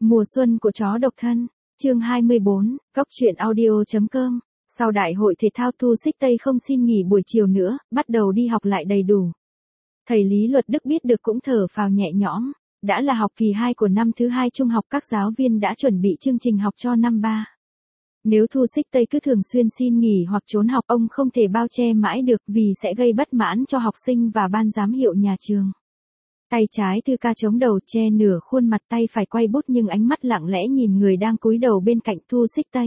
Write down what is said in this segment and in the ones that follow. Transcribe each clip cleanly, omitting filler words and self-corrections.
Mùa xuân của chó độc thân, chương 24, góc truyện audio.com. Sau đại hội thể thao Thu Xích Tây không xin nghỉ buổi chiều nữa, bắt đầu đi học lại đầy đủ. Thầy Lý Luật Đức biết được cũng thở phào nhẹ nhõm, đã là học kỳ 2 của năm thứ 2 trung học, các giáo viên đã chuẩn bị chương trình học cho năm 3. Nếu Thu Xích Tây cứ thường xuyên xin nghỉ hoặc trốn học, ông không thể bao che mãi được vì sẽ gây bất mãn cho học sinh và ban giám hiệu nhà trường. Tay trái Thư Ca chống đầu che nửa khuôn mặt, tay phải quay bút nhưng ánh mắt lặng lẽ nhìn người đang cúi đầu bên cạnh Thu Xích Tây.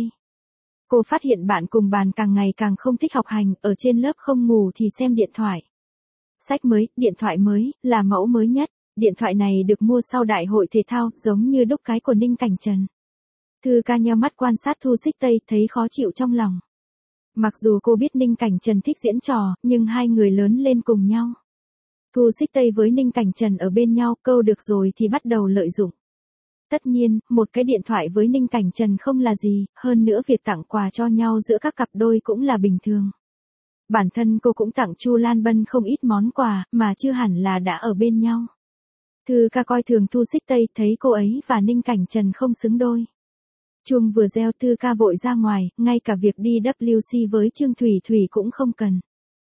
Cô phát hiện bạn cùng bàn càng ngày càng không thích học hành, ở trên lớp không ngủ thì xem điện thoại. Sách mới, điện thoại mới, là mẫu mới nhất. Điện thoại này được mua sau đại hội thể thao, giống như đúc cái của Ninh Cảnh Trần. Thư Ca nheo mắt quan sát Thu Xích Tây, thấy khó chịu trong lòng. Mặc dù cô biết Ninh Cảnh Trần thích diễn trò, nhưng hai người lớn lên cùng nhau. Thu Xích Tây với Ninh Cảnh Trần ở bên nhau, câu được rồi thì bắt đầu lợi dụng. Tất nhiên, một cái điện thoại với Ninh Cảnh Trần không là gì, hơn nữa việc tặng quà cho nhau giữa các cặp đôi cũng là bình thường. Bản thân cô cũng tặng Chu Lan Bân không ít món quà, mà chưa hẳn là đã ở bên nhau. Thư Ca coi thường Thu Xích Tây, thấy cô ấy và Ninh Cảnh Trần không xứng đôi. Chuông vừa reo, Thư Ca vội ra ngoài, ngay cả việc đi WC với Trương Thủy Thủy cũng không cần.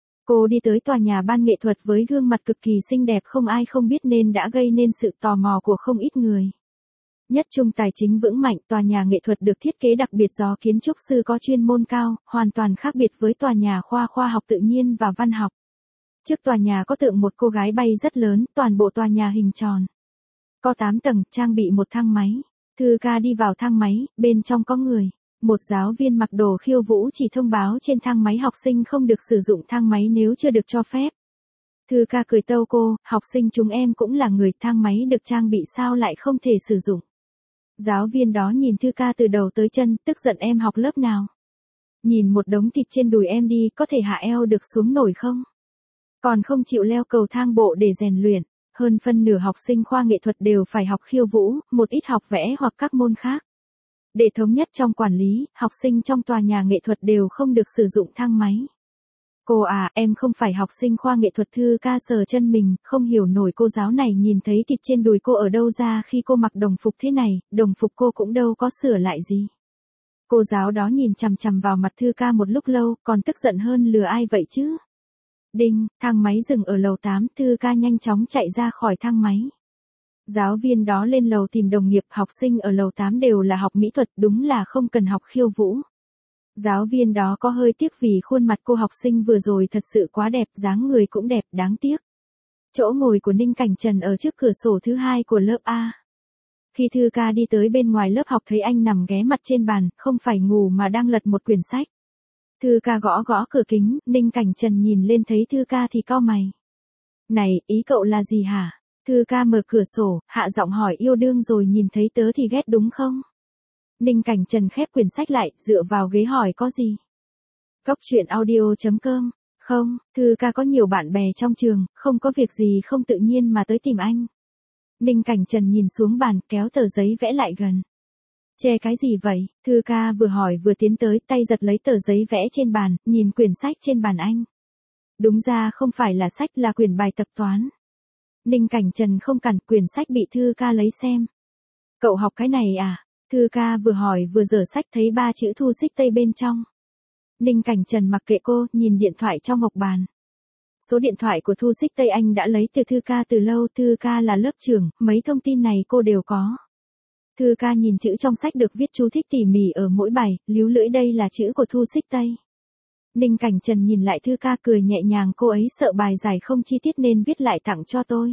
Cô đi tới tòa nhà ban nghệ thuật với gương mặt cực kỳ xinh đẹp không ai không biết nên đã gây nên sự tò mò của không ít người. Nhất Trung tài chính vững mạnh, tòa nhà nghệ thuật được thiết kế đặc biệt do kiến trúc sư có chuyên môn cao, hoàn toàn khác biệt với tòa nhà khoa học tự nhiên và văn học. Trước tòa nhà có tượng một cô gái bay rất lớn, toàn bộ tòa nhà hình tròn. Có 8 tầng, trang bị một thang máy. Thư Ca đi vào thang máy, bên trong có người. Một giáo viên mặc đồ khiêu vũ chỉ thông báo trên thang máy học sinh không được sử dụng thang máy nếu chưa được cho phép. Thư Ca cười tâu cô, học sinh chúng em cũng là người, thang máy được trang bị sao lại không thể sử dụng. Giáo viên đó nhìn Thư Ca từ đầu tới chân, tức giận, em học lớp nào? Nhìn một đống thịt trên đùi em đi, có thể hạ eo được xuống nổi không? Còn không chịu leo cầu thang bộ để rèn luyện. Hơn phân nửa học sinh khoa nghệ thuật đều phải học khiêu vũ, một ít học vẽ hoặc các môn khác. Để thống nhất trong quản lý, học sinh trong tòa nhà nghệ thuật đều không được sử dụng thang máy. Cô à, em không phải học sinh khoa nghệ thuật. Thư Ca sờ chân mình, không hiểu nổi cô giáo này nhìn thấy thịt trên đùi cô ở đâu ra khi cô mặc đồng phục thế này, đồng phục cô cũng đâu có sửa lại gì. Cô giáo đó nhìn chằm chằm vào mặt Thư Ca một lúc lâu, còn tức giận hơn lừa ai vậy chứ. Đinh, thang máy dừng ở lầu 8, Thư Ca nhanh chóng chạy ra khỏi thang máy. Giáo viên đó lên lầu tìm đồng nghiệp, học sinh ở lầu 8 đều là học mỹ thuật, đúng là không cần học khiêu vũ. Giáo viên đó có hơi tiếc vì khuôn mặt cô học sinh vừa rồi thật sự quá đẹp, dáng người cũng đẹp, đáng tiếc. Chỗ ngồi của Ninh Cảnh Trần ở trước cửa sổ thứ 2 của lớp A. Khi Thư Ca đi tới bên ngoài lớp học thấy anh nằm ghé mặt trên bàn, không phải ngủ mà đang lật một quyển sách. Thư Ca gõ gõ cửa kính, Ninh Cảnh Trần nhìn lên thấy Thư Ca thì cau mày. Này, ý cậu là gì hả? Thư Ca mở cửa sổ, hạ giọng hỏi, yêu đương rồi nhìn thấy tớ thì ghét đúng không? Ninh Cảnh Trần khép quyển sách lại, dựa vào ghế hỏi, có gì? Góc truyện audio.com. Không, Thư Ca có nhiều bạn bè trong trường, không có việc gì không tự nhiên mà tới tìm anh. Ninh Cảnh Trần nhìn xuống bàn, kéo tờ giấy vẽ lại gần. Che cái gì vậy? Thư Ca vừa hỏi vừa tiến tới, tay giật lấy tờ giấy vẽ trên bàn, nhìn quyển sách trên bàn anh. Đúng ra không phải là sách, là quyển bài tập toán. Ninh Cảnh Trần không cản, quyển sách bị Thư Ca lấy xem. Cậu học cái này à? Thư Ca vừa hỏi vừa dở sách, thấy 3 chữ Thu Xích Tây bên trong. Ninh Cảnh Trần mặc kệ cô, nhìn điện thoại trong góc bàn. Số điện thoại của Thu Xích Tây anh đã lấy từ Thư Ca từ lâu, Thư Ca là lớp trưởng, mấy thông tin này cô đều có. Thư Ca nhìn chữ trong sách được viết chú thích tỉ mỉ ở mỗi bài, líu lưỡi, đây là chữ của Thu Xích Tây. Ninh Cảnh Trần nhìn lại Thư Ca cười nhẹ nhàng, cô ấy sợ bài giải không chi tiết nên viết lại tặng cho tôi.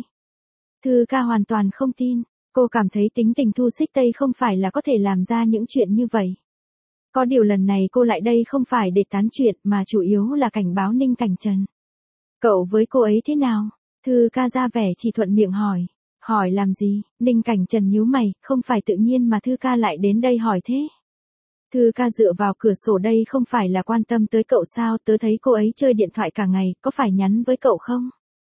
Thư Ca hoàn toàn không tin, cô cảm thấy tính tình Thu Xích Tây không phải là có thể làm ra những chuyện như vậy. Có điều lần này cô lại đây không phải để tán chuyện mà chủ yếu là cảnh báo Ninh Cảnh Trần. Cậu với cô ấy thế nào? Thư Ca ra vẻ chỉ thuận miệng hỏi. Hỏi làm gì? Ninh Cảnh Trần nhíu mày, không phải tự nhiên mà Thư Ca lại đến đây hỏi thế. Thư Ca dựa vào cửa sổ, đây không phải là quan tâm tới cậu sao, tớ thấy cô ấy chơi điện thoại cả ngày, có phải nhắn với cậu không?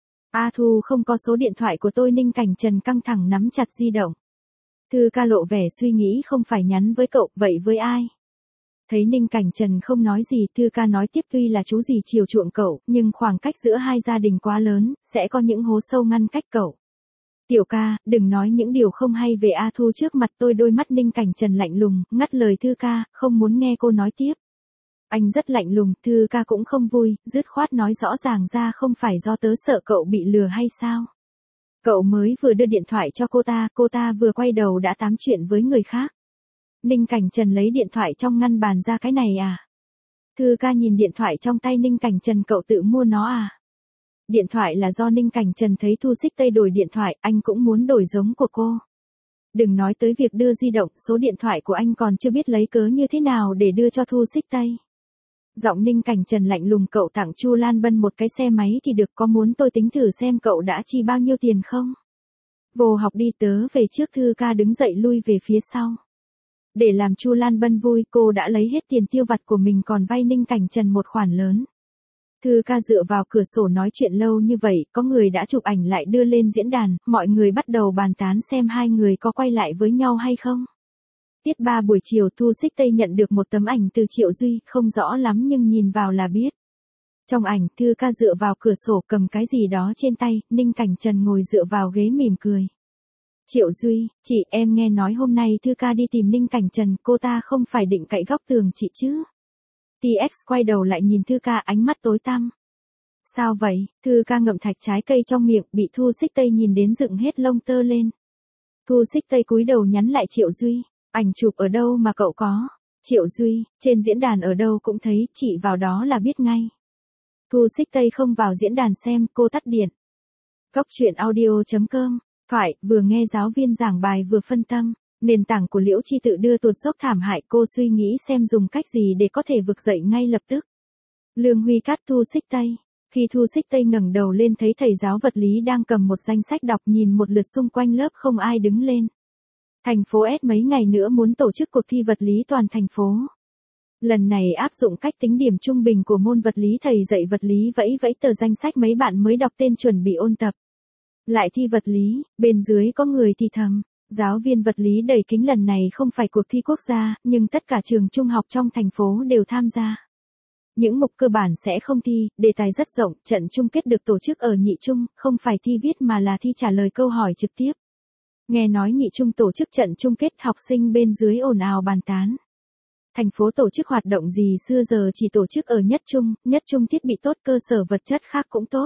A Thu không có số điện thoại của tôi. Ninh Cảnh Trần căng thẳng nắm chặt di động. Thư Ca lộ vẻ suy nghĩ, không phải nhắn với cậu, vậy với ai? Thấy Ninh Cảnh Trần không nói gì, Thư Ca nói tiếp, tuy là chú gì chiều chuộng cậu, nhưng khoảng cách giữa hai gia đình quá lớn, sẽ có những hố sâu ngăn cách cậu. Tiểu ca, đừng nói những điều không hay về A Thu trước mặt tôi. Đôi mắt Ninh Cảnh Trần lạnh lùng, ngắt lời Thư ca, không muốn nghe cô nói tiếp. Anh rất lạnh lùng, Thư ca cũng không vui, dứt khoát nói rõ ràng ra, không phải do tớ sợ cậu bị lừa hay sao? Cậu mới vừa đưa điện thoại cho cô ta vừa quay đầu đã tám chuyện với người khác. Ninh Cảnh Trần lấy điện thoại trong ngăn bàn ra. Cái này à? Thư ca nhìn điện thoại trong tay Ninh Cảnh Trần. Cậu tự mua nó à? Điện thoại là do Ninh Cảnh Trần thấy Thu Xích Tây đổi điện thoại, anh cũng muốn đổi giống của cô. Đừng nói tới việc đưa di động, số điện thoại của anh còn chưa biết lấy cớ như thế nào để đưa cho Thu Xích Tây. Giọng Ninh Cảnh Trần lạnh lùng, cậu tặng Chu Lan Bân một cái xe máy thì được, có muốn tôi tính thử xem cậu đã chi bao nhiêu tiền không? Vô học đi, tớ về trước. Thư ca đứng dậy lui về phía sau. Để làm Chu Lan Bân vui, cô đã lấy hết tiền tiêu vặt của mình còn vay Ninh Cảnh Trần một khoản lớn. Thư ca dựa vào cửa sổ nói chuyện lâu như vậy, có người đã chụp ảnh lại đưa lên diễn đàn, mọi người bắt đầu bàn tán xem hai người có quay lại với nhau hay không. Tiết 3 buổi chiều, Thu Xích Tây nhận được một tấm ảnh từ Triệu Duy, không rõ lắm nhưng nhìn vào là biết. Trong ảnh, Thư ca dựa vào cửa sổ cầm cái gì đó trên tay, Ninh Cảnh Trần ngồi dựa vào ghế mỉm cười. Triệu Duy, chị, em nghe nói hôm nay Thư ca đi tìm Ninh Cảnh Trần, cô ta không phải định cậy góc tường chị chứ? TX quay đầu lại nhìn Thư ca, ánh mắt tối tăm. Sao vậy? Thư ca ngậm thạch trái cây trong miệng, bị Thu Xích Tây nhìn đến dựng hết lông tơ lên. Thu Xích Tây cúi đầu nhắn lại Triệu Duy, ảnh chụp ở đâu mà cậu có? Triệu Duy, trên diễn đàn ở đâu cũng thấy, chị vào đó là biết ngay. Thu Xích Tây không vào diễn đàn xem, cô tắt điện. Góc chuyện audio.com, thoại, vừa nghe giáo viên giảng bài vừa phân tâm. Nền tảng của Liễu Chi tự đưa tuột dốc thảm hại, cô suy nghĩ xem dùng cách gì để có thể vực dậy ngay lập tức. Lương Huy cắt Thu Xích Tây. Khi Thu Xích Tây ngẩng đầu lên thấy thầy giáo vật lý đang cầm một danh sách đọc, nhìn một lượt xung quanh lớp không ai đứng lên. Thành phố S mấy ngày nữa muốn tổ chức cuộc thi vật lý toàn thành phố. Lần này áp dụng cách tính điểm trung bình của môn vật lý, thầy dạy vật lý vẫy vẫy tờ danh sách mấy bạn mới đọc tên chuẩn bị ôn tập. Lại thi vật lý, bên dưới có người thì thầm. Giáo viên vật lý đầy kính, lần này không phải cuộc thi quốc gia, nhưng tất cả trường trung học trong thành phố đều tham gia. Những mục cơ bản sẽ không thi, đề tài rất rộng, trận chung kết được tổ chức ở Nhị Trung, không phải thi viết mà là thi trả lời câu hỏi trực tiếp. Nghe nói Nhị Trung tổ chức trận chung kết, học sinh bên dưới ồn ào bàn tán. Thành phố tổ chức hoạt động gì xưa giờ chỉ tổ chức ở Nhất Trung thiết bị tốt, cơ sở vật chất khác cũng tốt.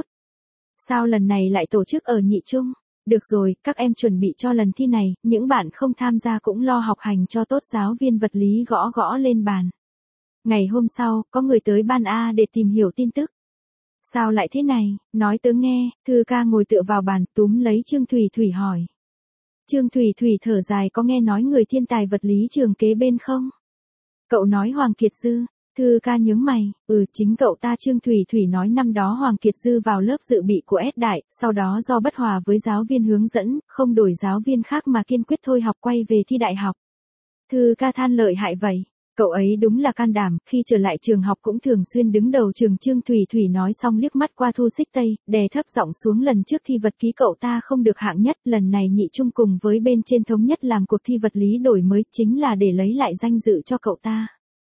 Sao lần này lại tổ chức ở Nhị Trung? Được rồi, các em chuẩn bị cho lần thi này, những bạn không tham gia cũng lo học hành cho tốt. Giáo viên vật lý gõ gõ lên bàn. Ngày hôm sau, có người tới ban A để tìm hiểu tin tức. Sao lại thế này, nói tớ nghe. Thư ca ngồi tựa vào bàn, túm lấy Trương Thủy Thủy hỏi. Trương Thủy Thủy thở dài, có nghe nói người thiên tài vật lý trường kế bên không? Cậu nói Hoàng Kiệt Dư. Thư ca nhướng mày, chính cậu ta. Trương Thủy Thủy nói năm đó Hoàng Kiệt Dư vào lớp dự bị của S Đại, sau đó do bất hòa với giáo viên hướng dẫn, không đổi giáo viên khác mà kiên quyết thôi học quay về thi đại học. Thư ca than lợi hại vậy. Cậu ấy đúng là can đảm, khi trở lại trường học cũng thường xuyên đứng đầu trường. Trương Thủy Thủy nói xong liếc mắt qua Thu Xích Tây, đè thấp giọng xuống. Lần trước thi vật ký cậu ta không được hạng nhất, lần này Nhị Trung cùng với bên trên thống nhất làm cuộc thi vật lý đổi mới, chính là để lấy lại danh dự cho cậu ta.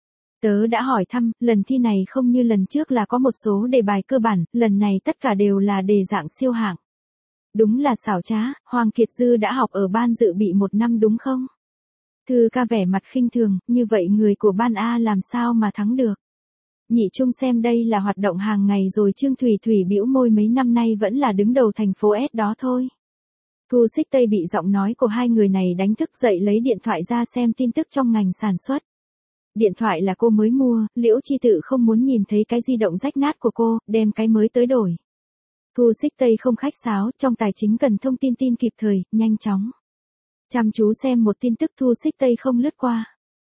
Tớ đã hỏi thăm, lần thi này không như lần trước là có một số đề bài cơ bản, lần này tất cả đều là đề dạng siêu hạng. Đúng là xảo trá. Hoàng Kiệt Dư đã học ở ban dự bị 1 năm đúng không? Thư ca vẻ mặt khinh thường, như vậy người của ban A làm sao mà thắng được? Nhị Trung xem đây là hoạt động hàng ngày rồi. Trương Thủy Thủy bĩu môi, mấy năm nay vẫn là đứng đầu thành phố S đó thôi. Thu Xích Tây bị giọng nói của hai người này đánh thức dậy, lấy điện thoại ra xem tin tức trong ngành sản xuất. Điện thoại là cô mới mua, Liễu Chi tự không muốn nhìn thấy cái di động rách nát của cô, đem cái mới tới đổi. Thu Xích Tây không khách sáo, trong tài chính cần thông tin kịp thời, nhanh chóng. Chăm chú xem một tin tức Thu Xích Tây không lướt qua.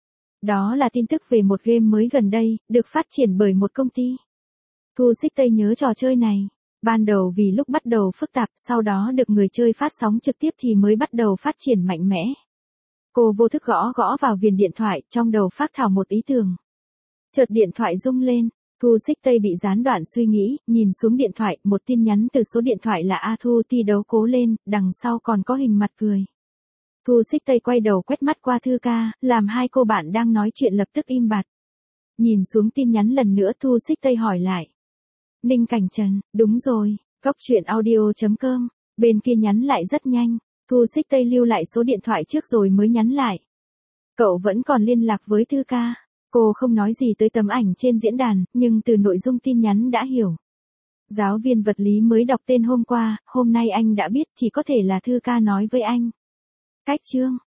Đó là tin tức về một game mới gần đây, được phát triển bởi một công ty. Thu Xích Tây nhớ trò chơi này. Ban đầu vì lúc bắt đầu phức tạp, sau đó được người chơi phát sóng trực tiếp thì mới bắt đầu phát triển mạnh mẽ. Cô vô thức gõ gõ vào viền điện thoại, trong đầu phác thảo một ý tưởng. Chợt điện thoại rung lên, Thu Xích Tây bị gián đoạn suy nghĩ, nhìn xuống điện thoại, một tin nhắn từ số điện thoại là A Thu, thi đấu cố lên, đằng sau còn có hình mặt cười. Thu Xích Tây quay đầu quét mắt qua Thư ca, làm hai cô bạn đang nói chuyện lập tức im bặt. Nhìn xuống tin nhắn lần nữa, Thu Xích Tây hỏi lại. Ninh Cảnh Trần, đúng rồi, góc chuyện audio.com, bên kia nhắn lại rất nhanh. Thu Xích Tây lưu lại số điện thoại trước rồi mới nhắn lại. Cậu vẫn còn liên lạc với Thư ca. Cô không nói gì tới tấm ảnh trên diễn đàn, nhưng từ nội dung tin nhắn đã hiểu. Giáo viên vật lý mới đọc tên hôm qua, hôm nay anh đã biết chỉ có thể là Thư ca nói với anh. Cách chương